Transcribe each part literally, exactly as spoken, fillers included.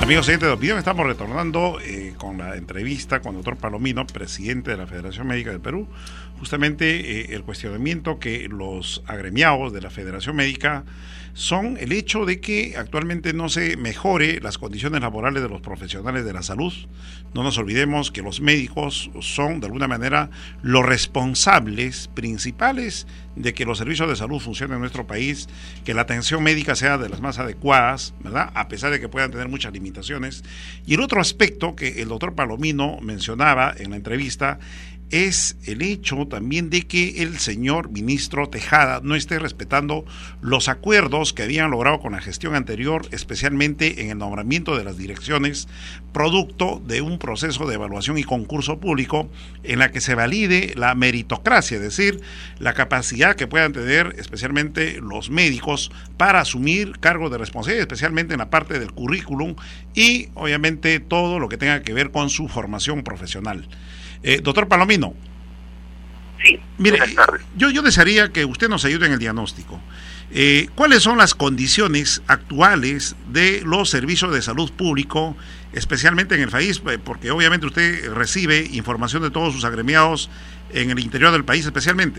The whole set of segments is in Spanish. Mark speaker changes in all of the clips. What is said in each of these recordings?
Speaker 1: Amigos oyentes de Opinión, estamos retornando eh, con la entrevista con el doctor Palomino, presidente de la Federación Médica del Perú. Justamente eh, el cuestionamiento que los agremiados de la Federación Médica son el hecho de que actualmente no se mejore las condiciones laborales de los profesionales de la salud. No nos olvidemos que los médicos son de alguna manera los responsables principales de que los servicios de salud funcionen en nuestro país, que la atención médica sea de las más adecuadas, ¿verdad? A pesar de que puedan tener muchas limitaciones. Y el otro aspecto que el doctor Palomino mencionaba en la entrevista es el hecho también de que el señor ministro Tejada no esté respetando los acuerdos que habían logrado con la gestión anterior, especialmente en el nombramiento de las direcciones, producto de un proceso de evaluación y concurso público en la que se valide la meritocracia, es decir, la capacidad que puedan tener especialmente los médicos para asumir cargos de responsabilidad, especialmente en la parte del currículum y obviamente todo lo que tenga que ver con su formación profesional. Eh, doctor Palomino,
Speaker 2: sí,
Speaker 1: mire, yo, yo desearía que usted nos ayude en el diagnóstico. Eh, ¿Cuáles son las condiciones actuales de los servicios de salud público, especialmente en el país? Porque obviamente usted recibe información de todos sus agremiados en el interior del país especialmente.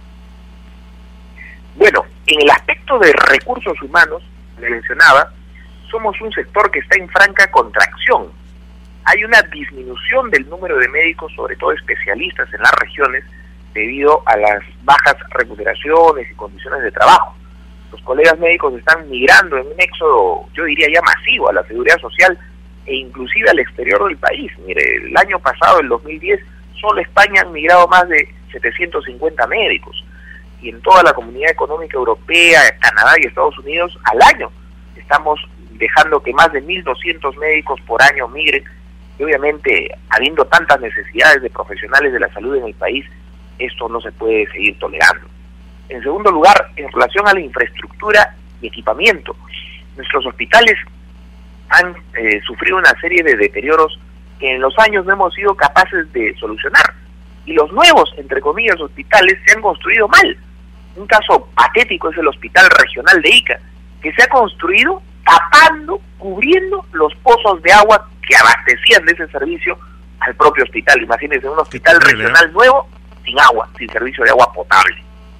Speaker 2: Bueno, en el aspecto de recursos humanos, le mencionaba, somos un sector que está en franca contracción. Hay una disminución del número de médicos, sobre todo especialistas en las regiones, debido a las bajas remuneraciones y condiciones de trabajo. Los colegas médicos están migrando en un éxodo, yo diría ya masivo, a la seguridad social e inclusive al exterior del país. Mire, el año pasado, el dos mil diez, solo España han migrado más de setecientos cincuenta médicos. Y en toda la Comunidad Económica Europea, Canadá y Estados Unidos, al año estamos dejando que más de mil doscientos médicos por año migren. Y obviamente, habiendo tantas necesidades de profesionales de la salud en el país, esto no se puede seguir tolerando. En segundo lugar, en relación a la infraestructura y equipamiento, nuestros hospitales han eh, sufrido una serie de deterioros que en los años no hemos sido capaces de solucionar. Y los nuevos, entre comillas, hospitales se han construido mal. Un caso patético es el Hospital Regional de Ica, que se ha construido tapando, cubriendo los pozos de agua que abastecían de ese servicio al propio hospital. Imagínense, un hospital regional nuevo, sin agua, sin servicio de agua potable.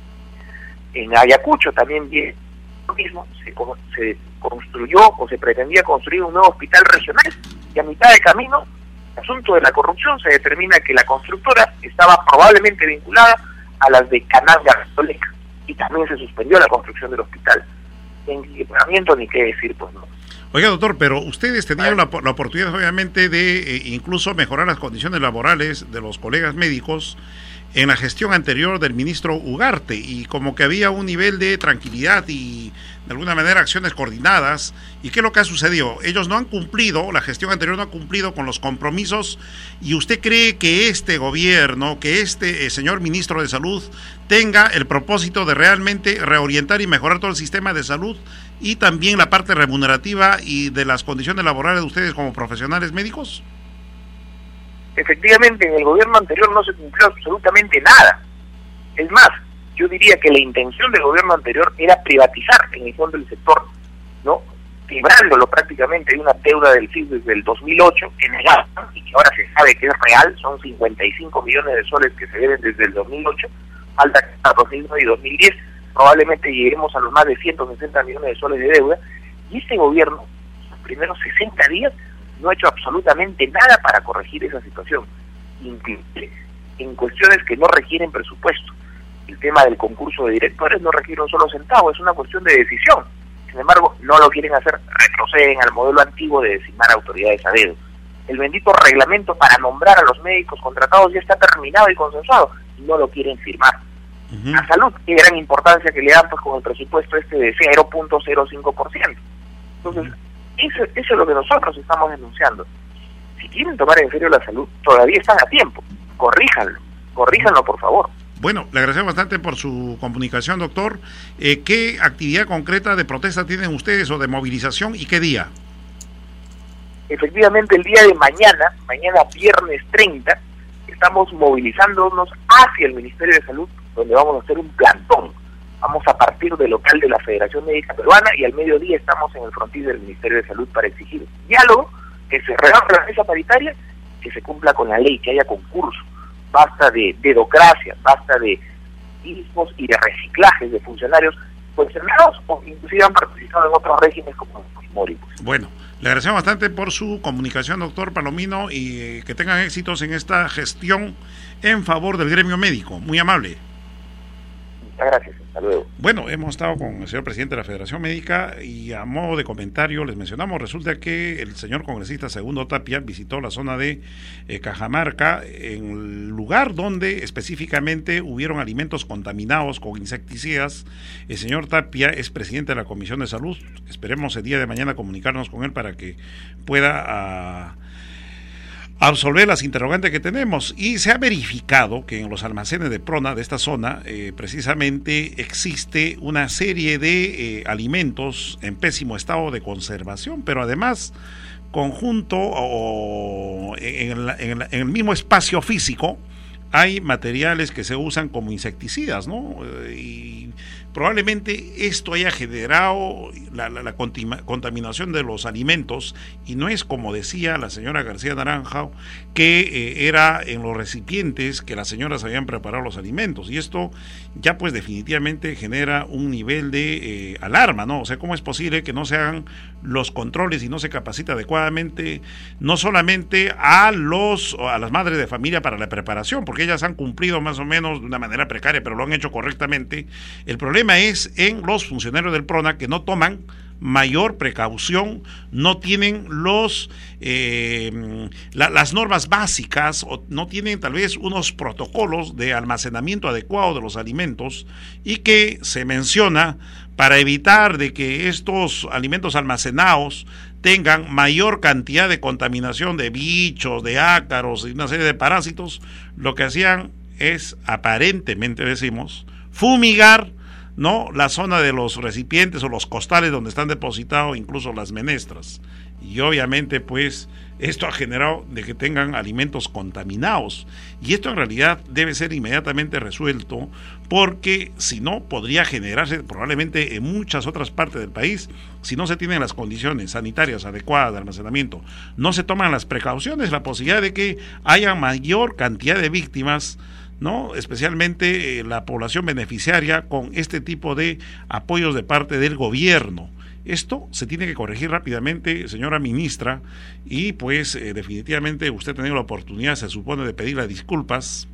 Speaker 2: En Ayacucho también bien lo mismo, se, se construyó o se pretendía construir un nuevo hospital regional, y a mitad de camino, el asunto de la corrupción, se determina que la constructora estaba probablemente vinculada a las de Canal Garzoleca, y también se suspendió la construcción del hospital. En equipamiento ni qué decir, pues no.
Speaker 1: Oiga, doctor, pero ustedes tenían la, la oportunidad, obviamente, de eh, incluso mejorar las condiciones laborales de los colegas médicos en la gestión anterior del ministro Ugarte, y como que había un nivel de tranquilidad y, de alguna manera, acciones coordinadas. ¿Y qué es lo que ha sucedido? Ellos no han cumplido, la gestión anterior no ha cumplido con los compromisos, y usted cree que este gobierno, que este eh, señor ministro de Salud tenga el propósito de realmente reorientar y mejorar todo el sistema de salud y también la parte remunerativa y de las condiciones laborales de ustedes como profesionales médicos?
Speaker 2: Efectivamente, en el gobierno anterior no se cumplió absolutamente nada. Es más, yo diría que la intención del gobierno anterior era privatizar en el fondo el sector, ¿no? Quebrándolo prácticamente. Hay una deuda del C I S desde el dos mil ocho que negaron y que ahora se sabe que es real, son cincuenta y cinco millones de soles que se deben desde el dos mil ocho, falta que hasta dos mil nueve y dos mil diez probablemente lleguemos a los más de ciento sesenta millones de soles de deuda, y este gobierno, los primeros sesenta días, no ha hecho absolutamente nada para corregir esa situación, inclusive en cuestiones que no requieren presupuesto. El tema del concurso de directores no requiere un solo centavo, es una cuestión de decisión. Sin embargo, no lo quieren hacer, retroceden al modelo antiguo de designar autoridades a dedo. El bendito reglamento para nombrar a los médicos contratados ya está terminado y consensuado, y no lo quieren firmar. Uh-huh. A salud, qué gran importancia que le dan pues con el presupuesto este de cero punto cero cinco por ciento. Entonces, eso, eso es lo que nosotros estamos denunciando. Si quieren tomar en serio la salud, todavía están a tiempo. Corríjanlo, corríjanlo por favor.
Speaker 1: Bueno, le agradecemos bastante por su comunicación, doctor. Eh, ¿Qué actividad concreta de protesta tienen ustedes o de movilización y qué día?
Speaker 2: Efectivamente, el día de mañana, mañana viernes treinta, estamos movilizándonos hacia el Ministerio de Salud, donde vamos a hacer un plantón Vamos a partir del local de la Federación Médica Peruana y al mediodía estamos en el frontis del Ministerio de Salud para exigir diálogo, que se reabra la mesa paritaria, que se cumpla con la ley, que haya concurso. Basta de dedocracia, basta de ismos y de reciclajes de funcionarios funcionados o inclusive han participado en otros regímenes como el Fujimori.
Speaker 1: Bueno, le agradecemos bastante por su comunicación, doctor Palomino, y eh, que tengan éxitos en esta gestión en favor del gremio médico. Muy amable.
Speaker 2: Muchas gracias. Hasta luego.
Speaker 1: Bueno, hemos estado con el señor presidente de la Federación Médica y a modo de comentario les mencionamos, resulta que el señor congresista Segundo Tapia visitó la zona de eh, Cajamarca, en el lugar donde específicamente hubieron alimentos contaminados con insecticidas. El señor Tapia es presidente de la Comisión de Salud, esperemos el día de mañana comunicarnos con él para que pueda... Uh, absolver las interrogantes que tenemos, y se ha verificado que en los almacenes de Prona de esta zona eh, precisamente existe una serie de eh, alimentos en pésimo estado de conservación, pero además conjunto o en el, en el, en el mismo espacio físico hay materiales que se usan como insecticidas, ¿no? Y probablemente esto haya generado la, la, la contaminación de los alimentos, y no es como decía la señora García Naranjo, que eh, era en los recipientes que las señoras habían preparado los alimentos, y esto ya pues definitivamente genera un nivel de eh, alarma, ¿no? O sea, ¿cómo es posible que no se hagan los controles y no se capacita adecuadamente no solamente a los a las madres de familia para la preparación, porque ellas han cumplido más o menos de una manera precaria, pero lo han hecho correctamente? El problema es en los funcionarios del Prona, que no toman mayor precaución, no tienen los eh, la, las normas básicas, o no tienen tal vez unos protocolos de almacenamiento adecuado de los alimentos, y que se menciona para evitar de que estos alimentos almacenados tengan mayor cantidad de contaminación de bichos, de ácaros y una serie de parásitos. Lo que hacían es, aparentemente decimos, fumigar, ¿no?, la zona de los recipientes o los costales donde están depositados incluso las menestras, y obviamente pues esto ha generado de que tengan alimentos contaminados, y esto en realidad debe ser inmediatamente resuelto, porque si no podría generarse probablemente en muchas otras partes del país, si no se tienen las condiciones sanitarias adecuadas de almacenamiento, no se toman las precauciones, la posibilidad de que haya mayor cantidad de víctimas, ¿no?, especialmente eh, la población beneficiaria, con este tipo de apoyos de parte del gobierno. Esto se tiene que corregir rápidamente, señora ministra, y pues eh, definitivamente usted ha tenido la oportunidad, se supone, de pedirle disculpas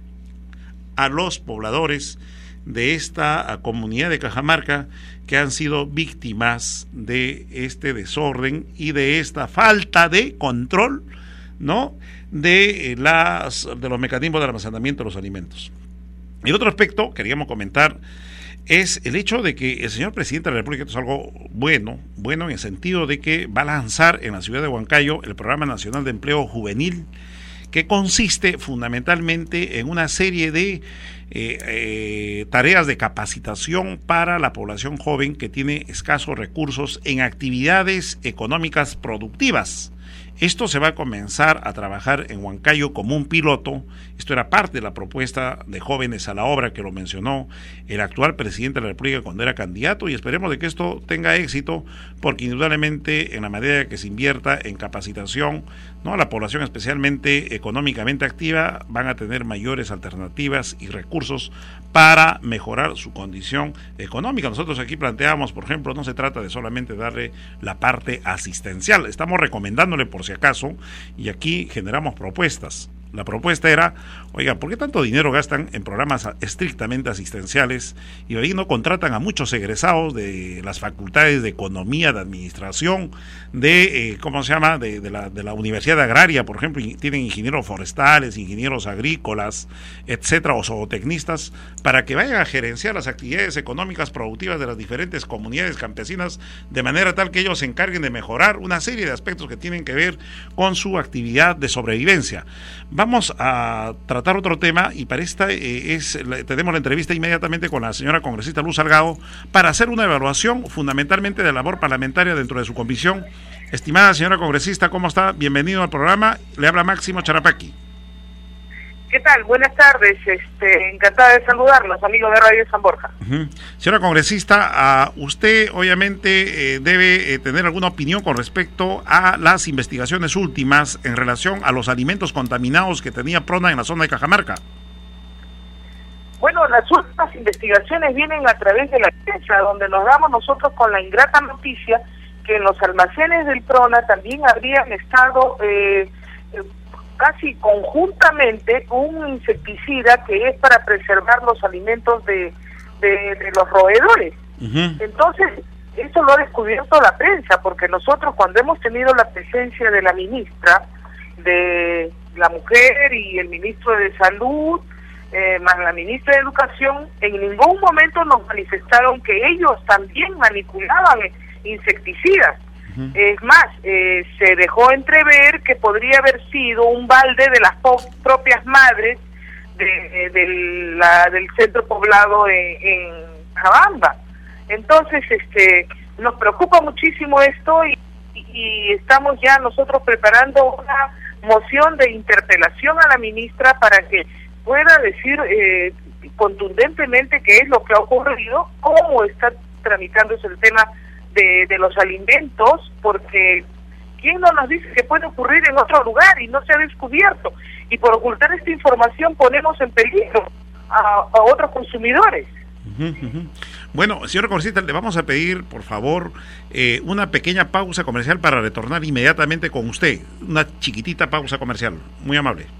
Speaker 1: a los pobladores de esta a, comunidad de Cajamarca, que han sido víctimas de este desorden y de esta falta de control, ¿no?, de las de los mecanismos de almacenamiento de los alimentos. Y otro aspecto queríamos comentar es el hecho de que el señor presidente de la República, esto es algo bueno, bueno en el sentido de que va a lanzar en la ciudad de Huancayo el Programa Nacional de Empleo Juvenil, que consiste fundamentalmente en una serie de eh, eh, tareas de capacitación para la población joven que tiene escasos recursos en actividades económicas productivas. Esto se va a comenzar a trabajar en Huancayo como un piloto. Esto era parte de la propuesta de Jóvenes a la Obra, que lo mencionó el actual presidente de la República cuando era candidato, y esperemos de que esto tenga éxito, porque indudablemente en la medida que se invierta en capacitación, ¿no?, la población especialmente económicamente activa van a tener mayores alternativas y recursos para mejorar su condición económica. Nosotros aquí planteamos, por ejemplo, no se trata de solamente darle la parte asistencial, estamos recomendándole por si acaso, y aquí generamos propuestas. La propuesta era, oiga, ¿por qué tanto dinero gastan en programas estrictamente asistenciales y ahí no contratan a muchos egresados de las facultades de economía, de administración, de, eh, ¿cómo se llama?, de, de, la, de la Universidad Agraria, por ejemplo? Y tienen ingenieros forestales, ingenieros agrícolas, etcétera, o zootecnistas, para que vayan a gerenciar las actividades económicas productivas de las diferentes comunidades campesinas, de manera tal que ellos se encarguen de mejorar una serie de aspectos que tienen que ver con su actividad de sobrevivencia. Vamos a tratar otro tema, y para esta eh, es tenemos la entrevista inmediatamente con la señora congresista Luz Salgado para hacer una evaluación fundamentalmente de la labor parlamentaria dentro de su comisión. Estimada señora congresista, ¿cómo está? Bienvenido al programa. Le habla Máximo Charapaqui.
Speaker 3: ¿Qué tal? Buenas tardes, este, encantada de saludarlos, amigos de Radio San Borja.
Speaker 1: Uh-huh. Señora congresista, uh, usted obviamente eh, debe eh, tener alguna opinión con respecto a las investigaciones últimas en relación a los alimentos contaminados que tenía PRONA en la zona de Cajamarca.
Speaker 3: Bueno, las últimas investigaciones vienen a través de la prensa, donde nos damos nosotros con la ingrata noticia que en los almacenes del PRONA también habrían estado eh, casi conjuntamente un insecticida que es para preservar los alimentos de, de, de los roedores. Uh-huh. Entonces, eso lo ha descubierto la prensa, porque nosotros cuando hemos tenido la presencia de la ministra de la Mujer y el ministro de Salud, eh, más la ministra de Educación, en ningún momento nos manifestaron que ellos también manipulaban insecticidas. Es más, eh, se dejó entrever que podría haber sido un balde de las propias madres de, de la, del centro poblado en, en Jabamba. Entonces, este, nos preocupa muchísimo esto y, y estamos ya nosotros preparando una moción de interpelación a la ministra para que pueda decir eh, contundentemente qué es lo que ha ocurrido, cómo está tramitándose el tema De, de los alimentos, porque ¿quién no nos dice que puede ocurrir en otro lugar y no se ha descubierto? Y por ocultar esta información ponemos en peligro a, a otros consumidores.
Speaker 1: Uh-huh, uh-huh. Bueno, señor congresista, le vamos a pedir, por favor, eh, una pequeña pausa comercial para retornar inmediatamente con usted. Una chiquitita pausa comercial. Muy amable.